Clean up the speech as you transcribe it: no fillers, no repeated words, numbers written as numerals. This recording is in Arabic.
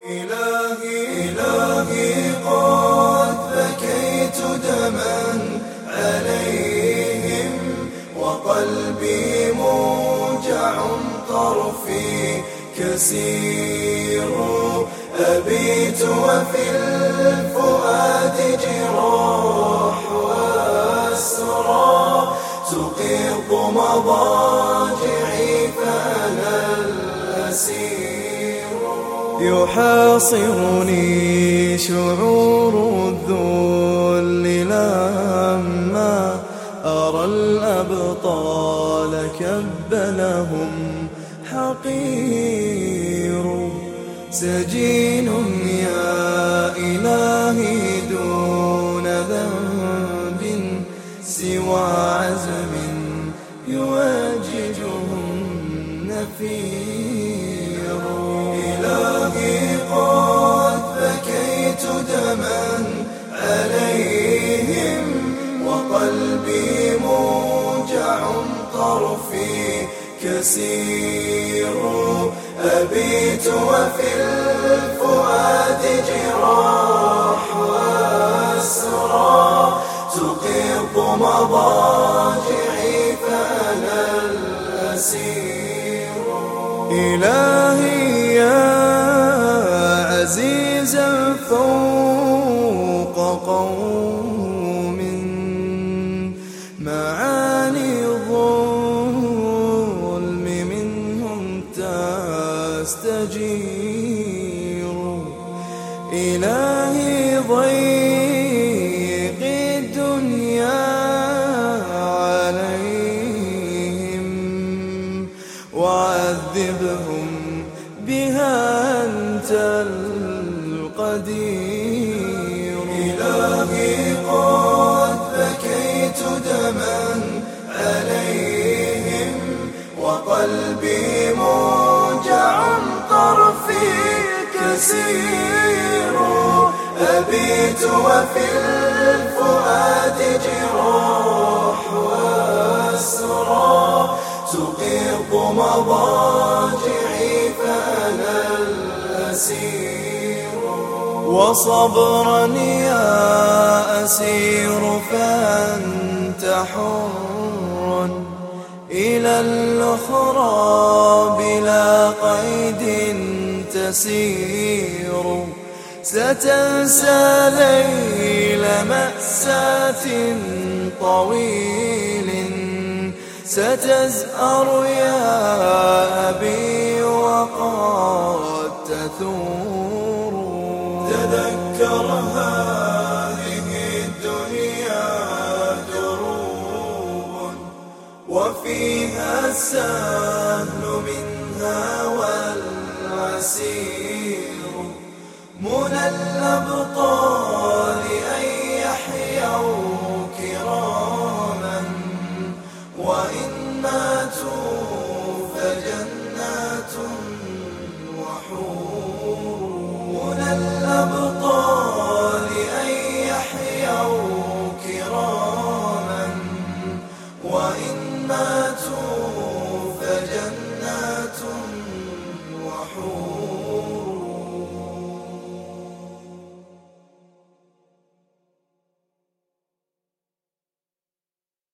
إلهي قد بكيت دما عليهم وقلبي موجع طرفي كسير أبيت وفي الفؤاد جراح وأسرى تقيض مضاجعي فأنا الأسير يحاصرني شعور الذل لما أرى الأبطال كب لهم حقير سجين يا إلهي دون ذنب سوى عزم يواجههم نفير إلهي قد بكيت دما عليهم وقلبي موجع طرفي كسير أبيت وفي الفؤاد جراح وأسرى تقيض مضاجعي فأنا الأسير إلهي يا عزيزا فوق قوم معاني الظلم منهم تستجير إلهي ضيق الدنيا عليهم وعذبهم بها أنت القدير إلهي قد بكيت دما عليهم وقلبي موجع طرفي كسير أبيت وفي الفؤاد جراح وأسرى تقيض مضاجعي فأنا الأسير وصبرا يا أسير فأنت حر إلى الأخرى بلا قيد تسير ستنسى ليل مأساة طويل ستزأر يا أبي وقد تثور تذكر هذه الدنيا دروب وفيها السهل منها والعسير منى الأبطال أن يحيوا كراما وإن ماتوا فجنات وحور منى الأبطال أن يحيوا كراما وإن ماتوا